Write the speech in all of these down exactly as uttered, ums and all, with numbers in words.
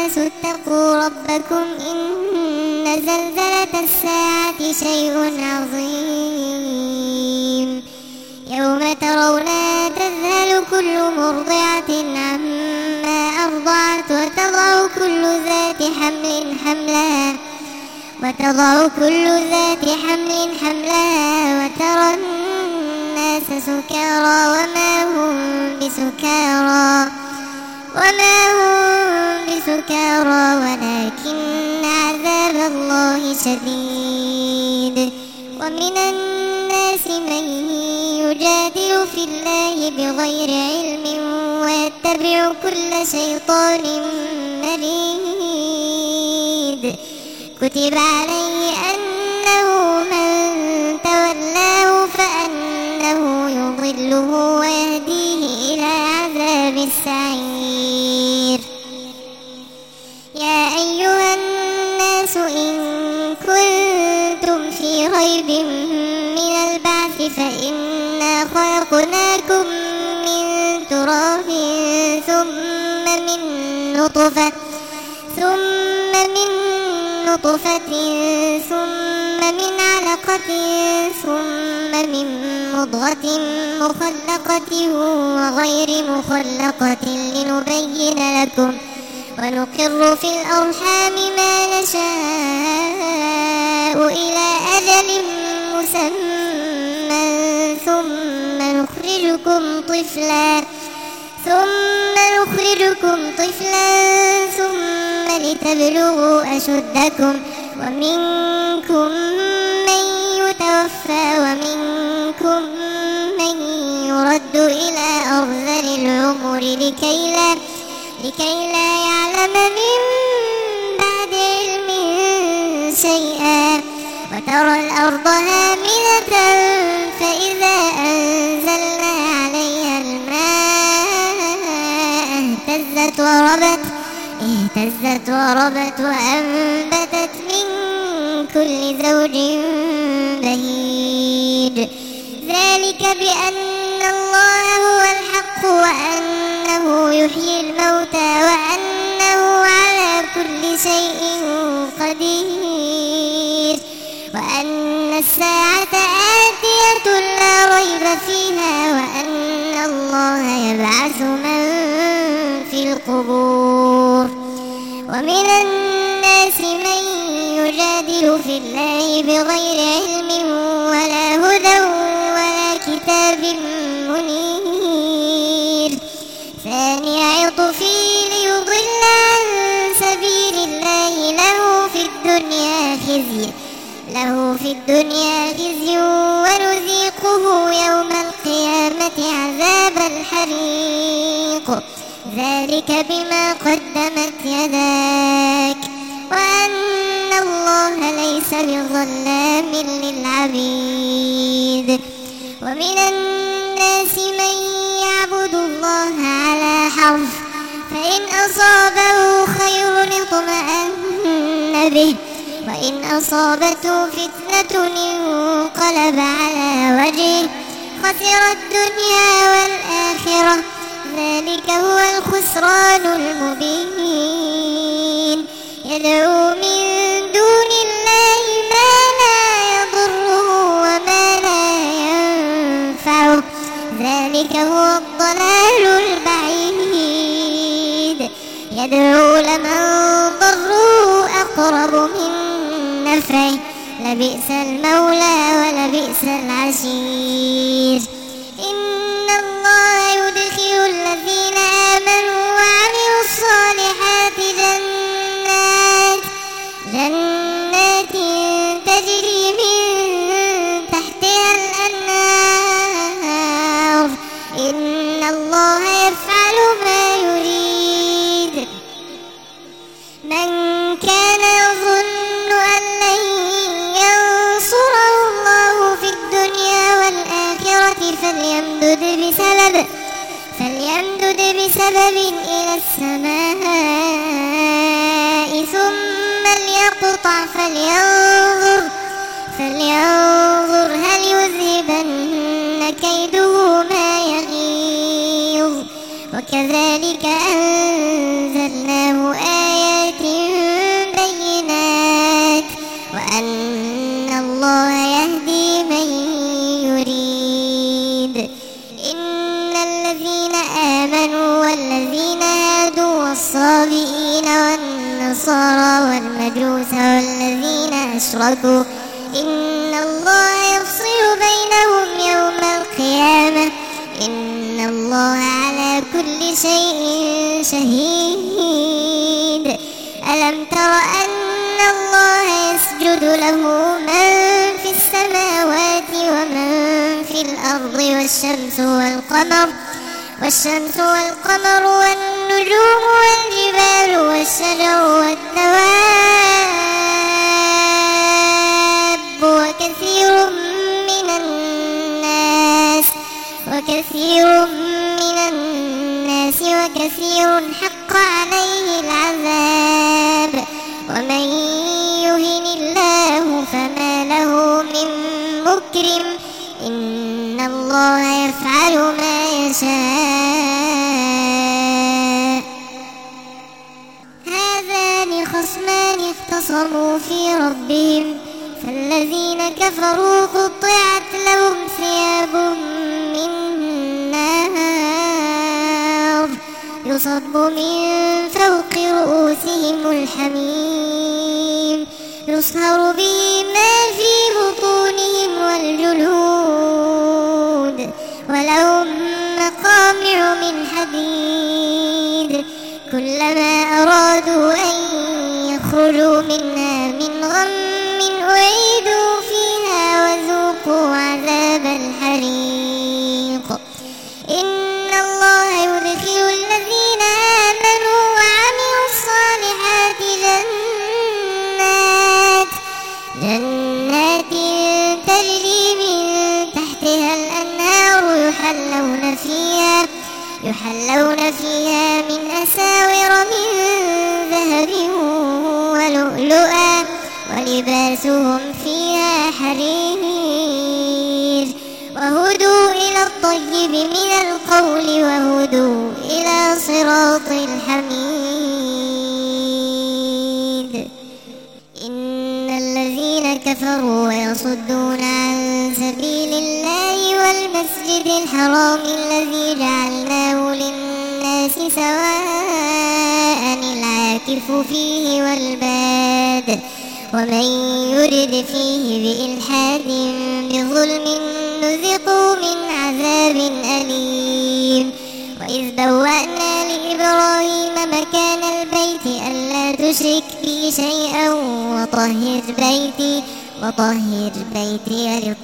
الناس اتقوا ربكم إن زلزلة الساعة شيء عظيم يوم ترونها تذهل كل مرضعة عما أرضعت وتضع كل ذات حمل حملها وتضع كل ذات حمل حملها وترى الناس سكارى وما هم بسكارى وما هم بسكارى ولكن عذاب الله شديد. ومن الناس من يجادل في الله بغير علم ويتبع كل شيطان مريد كتب عليه أنه من تولاه فأنه يضله ويهديه إلى عذاب السعير. يا أيها الناس إن كنتم في ريب من البعث فإنا خلقناكم من تراب ثم من نطفة ثم من نطفة ثم من علقة ثم من مضغة مخلقة وغير مخلقة لنبين لكم ونقر في الأرحام ما نشاء إلى أجل مسمى ثم نخرجكم طفلا ثم نخرجكم طفلا ثم لتبلغوا أشدكم ومنكم من يتوفى ومنكم من يرد إلى أرذل العمر لكي لا لكي لا يعلم من بعد علم شيئا وترى الأرض هامدة فإذا أنزلنا عليها الماء اهتزت وربت اهتزت وربت وأنبتت من كل زوج بهيج ذلك بأن الله هو الحق وأنه يحيي الموتى وأنه على كل شيء قدير وأن الساعة آتية لا ريب فيها وأن الله يبعث من في القبور. ومن الناس من يجادل في الله بغير علم ولا هدى ولا كتاب منير ثاني عطفه ليضل عن سبيل الله له في الدنيا خزي له في الدنيا خزي ونذيقه يوم القيامة عذاب الحريق ذلك بما قدمت يداك وأن الله ليس بظلام للعبيد. ومن الناس من يعبد الله على حرف فإن أصابه خير اطمأن به وإن أصابته فتنة انقلب على وجهه خسر الدنيا والآخرة ذلك هو الخسران المبين. يدعو من دون الله ما لا يضره وما لا ينفعه ذلك هو الضلال البعيد. يدعو لمن ضره أقرب من نفعه لبئس المولى ولبئس العشير. إن الله يدخل الذين آمنوا وعملوا الصالحات جنات جنات تجري من تحتها الأنهار إن الله يفعل ما يريد. من كان يظن أن لن ينصره الله في الدنيا والآخرة فليمدد بسبب فليمدد بسبب إلى السماء ثم ليقطع فلينظر فلينظر هل يذهبن كيده ما يغيظ وكذلك أنزلناه آيات والنصارى والمجوس والذين أشركوا إن الله يفصل بينهم يوم القيامة إن الله على كل شيء شهيد. ألم تر أن الله يسجد له من في السماوات ومن في الأرض والشمس والقمر والشمس والقمر والنجوم والجبال والشجر والدواب وكثير من الناس وكثير من الناس وكثير حق عليه العذاب ومن يهن الله فما له من مكرم إن الله يفعل ما يشاء. هذان خصمان اختصموا في ربهم فالذين كفروا قطعت لهم ثياب من نار يصب من فوق رؤوسهم الحميم يصهر به ما في بطونهم والجلود ولهم مقامع من حديد كلما أرادوا أن يخرجوا منها من غم أعيدوا فيها وذوقوا عذاب الحريق. إن الله يدخل الذين آمنوا وعملوا الصالحات جنات جنات تجري من تحتها الأنهار يحلون فيها يحلون فيها من أساور من ذهب ولؤلؤا ولباسهم فيها حرير وهدوا إلى الطيب من القول وهدوا إلى صراط الحميد. إن الذين كفروا ويصدون عن سبيل الله والمسجد الحرام الذي جعلناه للناس سواء العاكف فيه والباد ومن يرد فيه بإلحاد بظلم نذقه من عذاب أليم. وإذ بوأنا لإبراهيم مكان البيت ألا تشرك بي شيئا وطهر بيتي وطهر بيتي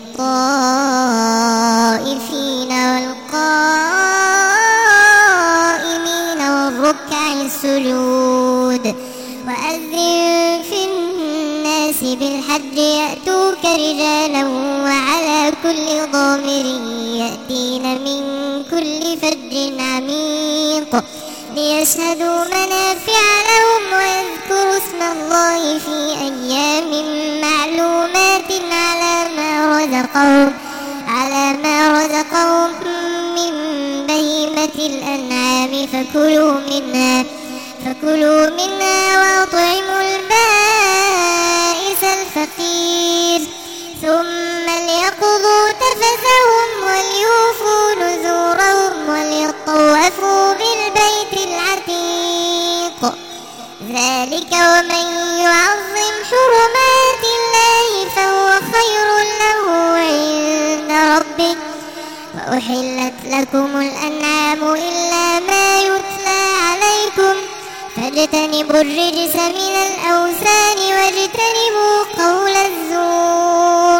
للطائفين والقائمين والركع السجود. وأذن في الناس بالحج يأتوك رجالا وعلى كل ضامر يأتين من كل فج عميق ليشهدوا منافع لهم ويذكروا اسم الله في أيام معلومات على ما رزقهم على ما رزقهم من بهيمة الأنعام فكلوا منها فكلوا منها وأطعموا البائس الفقير ثم ليقضوا تفثهم وليوفوا نذورهم وليطوفوا بالبيت العتيق. ذلك ومن يعظم حرمات الله فهو خير له عند ربه. وأحلت لكم الأنعام إلا ما يتلى عليكم فاجتنبوا الرجس من الأوثان واجتنبوا قول الزور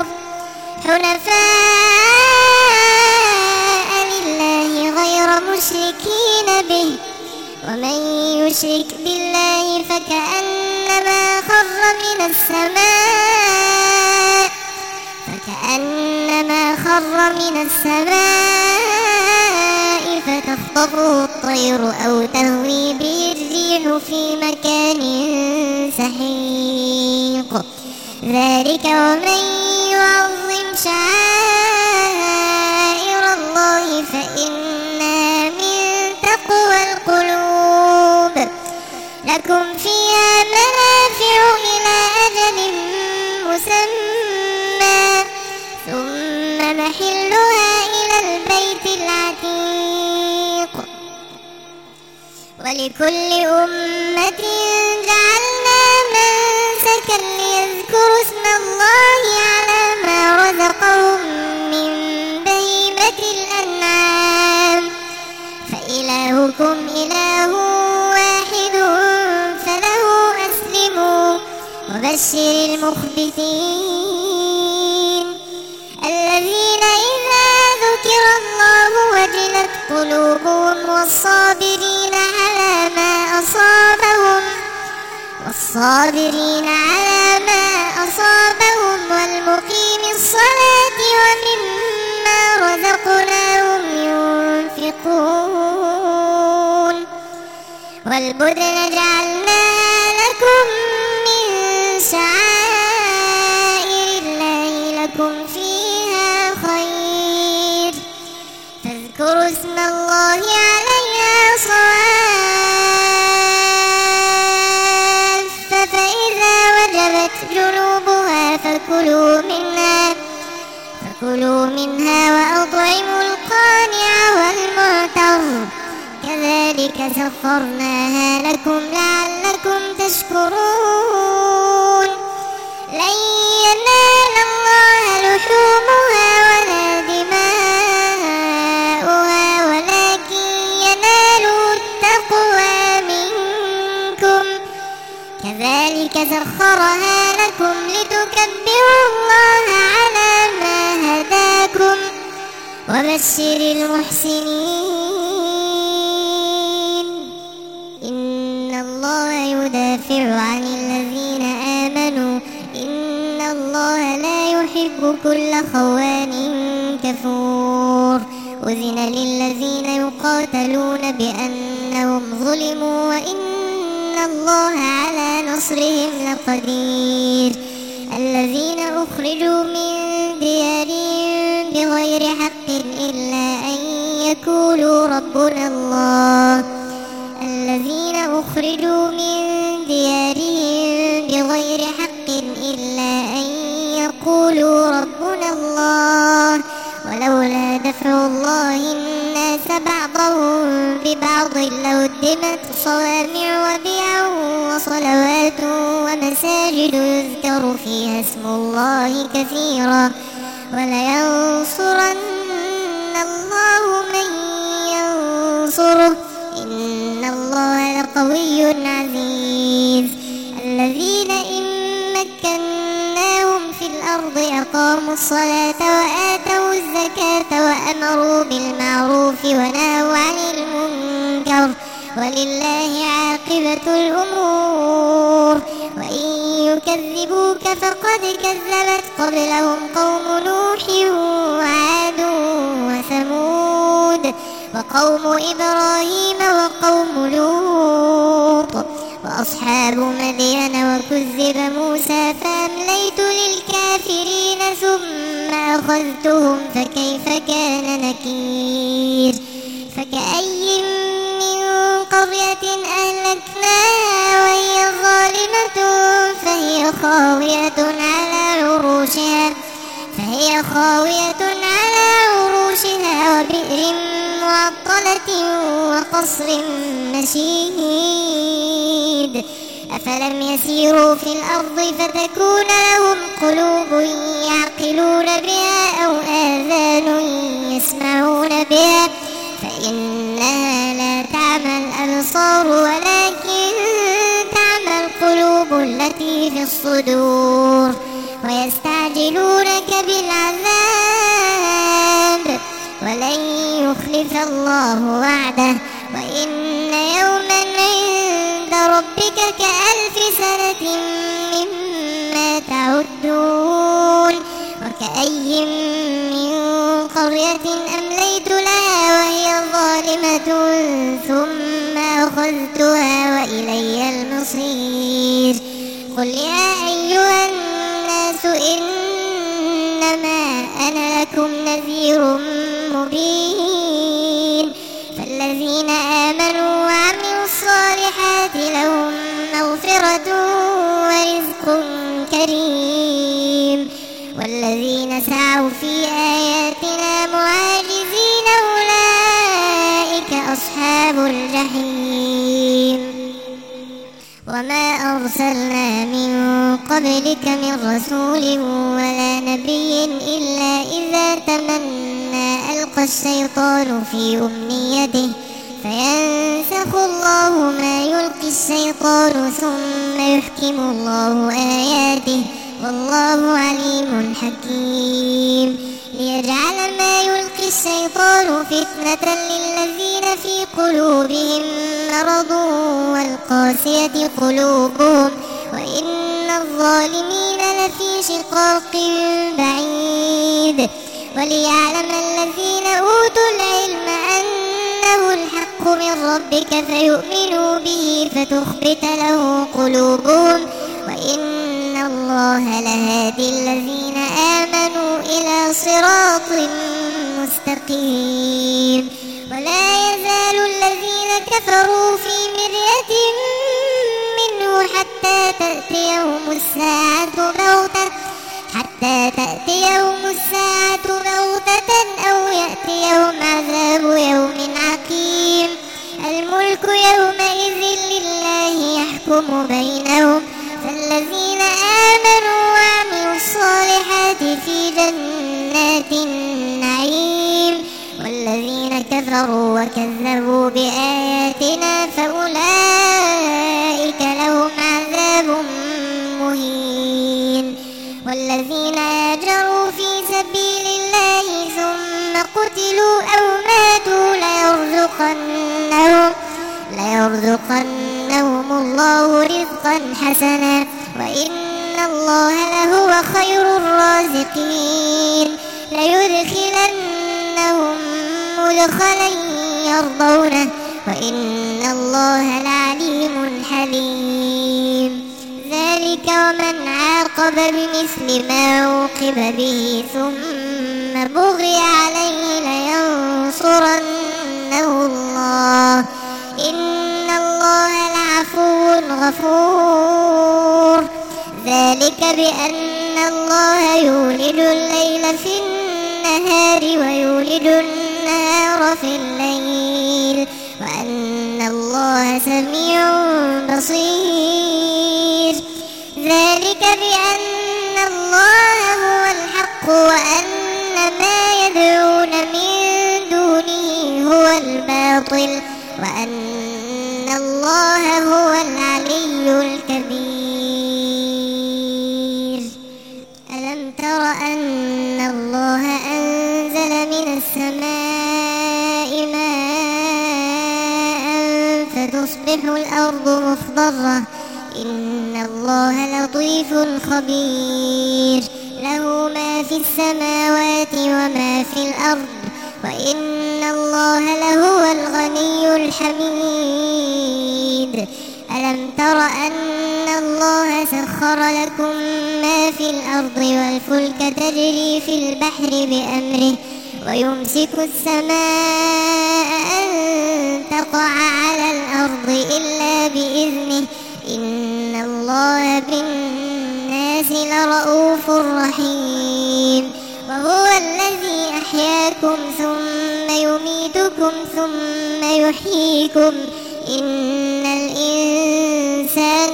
حنفاء لله غير مشركين به ومن يشرك بالله فكأنما خر من السماء فكأنما خر من السماء فتخطفه الطير أو تهوي به الريح في مكان سحيق. ذلك ومن يعظم شعائر الله فإنها من تقوى القلوب. لكم فيها منافع إلى أجل مسمى ثم محلها إلى البيت العتيق. ولكل أمة جعلنا وبشر المخبتين الذين إذا ذكر الله وجلت قلوبهم والصابرين على ما أصابهم والصابرين على ما أصابهم والمقيم الصلاة ومما رزقناهم ينفقون والبدن جعلناها لكم من شعائر الله لكم فيها خير فاذكروا اسم الله عليها صواف فإذا وجبت جنوبها فكلوا منها فكلوا منها وأطعموا القانع والمعتر كذلك سخرناها لكم لعلكم تشكرون لن ينال الله لحومها ولا دماؤها ولكن يناله التقوى منكم كذلك سخرها لكم لتكبروا الله على ما هداكم وبشر المحسنين إن الله يدافع عن الذين آمنوا إن الله لا يحب كل خوان كفور أذن للذين يقاتلون بأنهم ظلموا وإن الله على نصرهم لقدير الذين أخرجوا من ديارهم بغير حق إلا أن يقولوا ربنا الله الذين أخرجوا من ديارهم بغير حق إلا أن يقولوا ربنا الله ولولا دفع الله الناس بعضهم ببعض لهدمت صوامع وبيع وصلوات ومساجد يذكر فيها اسم الله كثيرا ولينصرن الله من ينصره إن الله لقوي عزيز الذين إن مكناهم في الأرض أقاموا الصلاة وآتوا الزكاة وأمروا بالمعروف ونهوا عن المنكر ولله عاقبة الأمور وإن يكذبوك فقد كذبت قبلهم قوم نوح وعاد وثمود وقوم إبراهيم وقوم لوط وأصحاب مدين وكذب موسى فأمليت للكافرين ثم أخذتهم فكيف كان نكير فكأي من قرية أهلكناها وهي ظالمة فهي خاوية على عروشها فهي خاوية على عروشها وبئر معطلة وقصر مشيد أفلم يسيروا في الأرض فتكون لهم قلوب يعقلون بها أو آذان يسمعون بها فإنها لا تعمى الأبصار ولكن تعمى القلوب التي في الصدور ويستعجلونك بالعذاب ولن يخلف الله وعده وإن يوما عند ربك كألف سنة مما تعدون وكأي من قرية أمليت لها وهي ظالمة ثم أخذتها وإلي المصير قل يا أيها الناس إنما أنا لكم نذير مبين فالذين آمنوا وعملوا الصالحات لهم مغفرة ورزق كريم والذين سعوا في آياتنا معاجزين أولئك أصحاب الجحيم وما أرسلنا من قبلك من رسول ولا نبي إلا إذا تمنى ألقى الشيطان في أمنيته فينسخ الله ما يلقي الشيطان ثم يحكم الله آياته والله عليم حكيم ليجعل ما يلقي الشيطان فتنة للذين في قلوبهم مرض والقاسية قلوبهم وإن الظالمين لفي شقاق بعيد وليعلم الذين أوتوا العلم أنه الحق من ربك فيؤمنوا به فتخبت له قلوبهم وإن الله لهادي الذين آمنوا إلى صراط مستقيم ولا يزال الذين كفروا في مرية منه حتى تأتيهم الساعة بغتة حتى تأتيهم الساعة بغتة أو يأتيهم عذاب يوم عقيم الملك يومئذ لله يحكم بينهم فالذين آمنوا وعملوا الصالحات في جنات النعيم والذين كفروا وكذبوا بآياتنا فأولئك لهم عذاب مهين والذين هاجروا في سبيل الله ثم قتلوا أو ماتوا ليرزقنهم ليرزقنهم الله رزقا حسنا وإن الله لهو خير الرازقين ليدخلنهم مدخلا يرضونه وإن الله لعليم حليم ذلك ومن عاقب بمثل ما عوقب به ثم بغي عليه لينصرنه الله إن الله لعفو غفور ذلك بأن الله يولد الليل في النهار ويولد النهار في الليل وأن الله سميع بصير ذلك بأن الله هو الحق وأن ما يدعون من دونه هو الباطل وأن الله هو العلي الكبير ألم تر أن الله أنزل من السماء ماء فتصبح الأرض مخضرة إن الله لطيف خبير له ما في السماوات وما في الأرض وإن الله لهو الغني الحميد ألم تر أن الله سخر لكم ما في الأرض والفلك تجري في البحر بأمره ويمسك السماء أن تقع على الأرض إلا بإذنه إن الله بالناس لرؤوف رحيم وهو الذي أحياكم ثم يميتكم ثم يحييكم إن الإنسان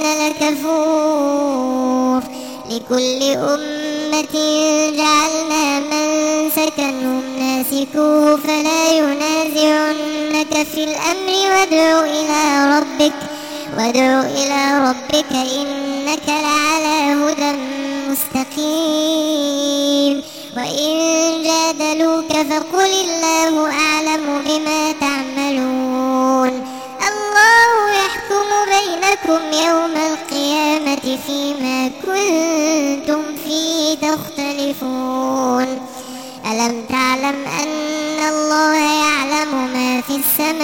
لكفور لكل أمة جعلنا منسكا هم ناسكوه فلا ينازعنك في الأمر وادع إلى ربك وادع إلى ربك إنك لعلى هدى مستقيم وإن جادلوك فقل الله أعلم بما تعملون الله يحكم بينكم يوم القيامة فيما كنتم فيه تختلفون ألم تعلم أن الله يعلم ما في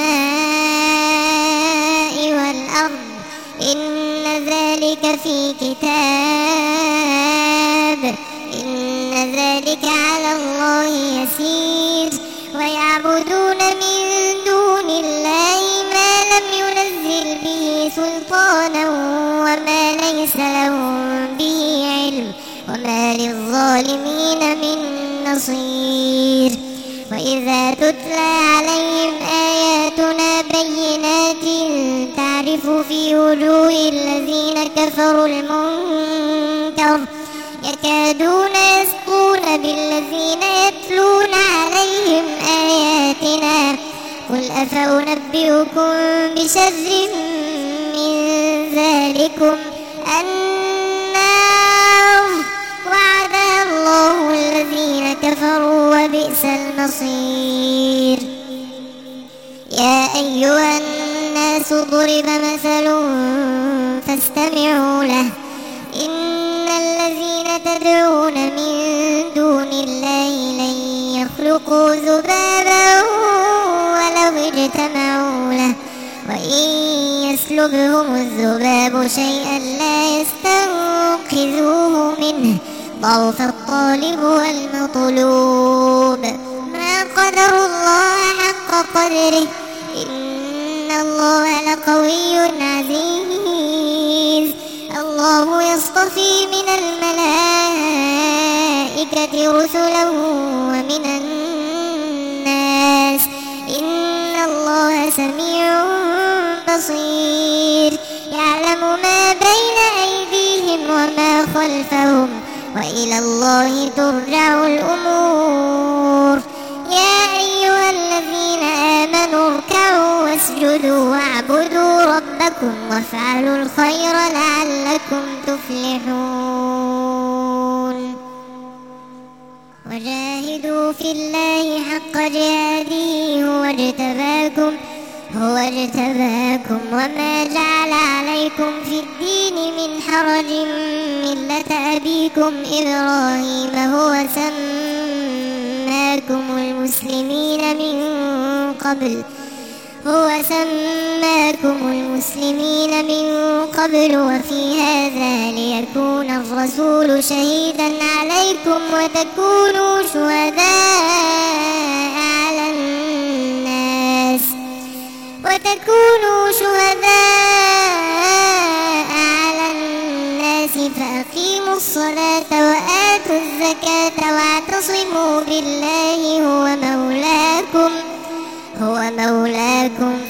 السماء والأرض إن ذلك في كتاب إن ذلك على الله يسير ويعبدون من دون الله ما لم ينزل به سلطانا وما ليس لهم به علم وما للظالمين من نصير وإذا تتلى عليهم آياتنا بينات تعرف في وجوه الذين كفروا المنكر يكادون يسطون بالذين يتلون عليهم آياتنا قل أفأنبئكم بشر من ذلكم النار وعدها الله الذين كفروا وبئس المصير. يا أيها الناس ضرب مثل فاستمعوا له إن الذين تدعون من دون الله لن يخلقوا ذبابا ولو اجتمعوا له وإن يسلبهم الذباب شيئا لا يستنقذوه منه ضعف الطالب والمطلوب. ما قدر الله حق قدره إن الله لقوي عزيز. الله يصطفي من الملائكة رسلا ومن الناس إن الله سميع بصير. يعلم ما بين أيديهم وما خلفهم وإلى الله ترجع الأمور. يا أيها الذين آمنوا اركعوا واسجدوا واعبدوا ربكم وافعلوا الخير لعلكم تفلحون. وجاهدوا في الله حق جهاده هو اجتباكم هو اجتباكم وما جعل عليكم في الدين من حرج ملة أبيكم إبراهيم هو سماكم المسلمين من قبل هو سماكم المسلمين من قبل وفي هذا ليكون الرسول شهيدا عليكم وتكونوا شهداء على الناس وتكونوا شهداء على الناس فأقيموا الصلاة وآتوا الزكاة واعتصموا بالله هو مولاكم هو مولاكم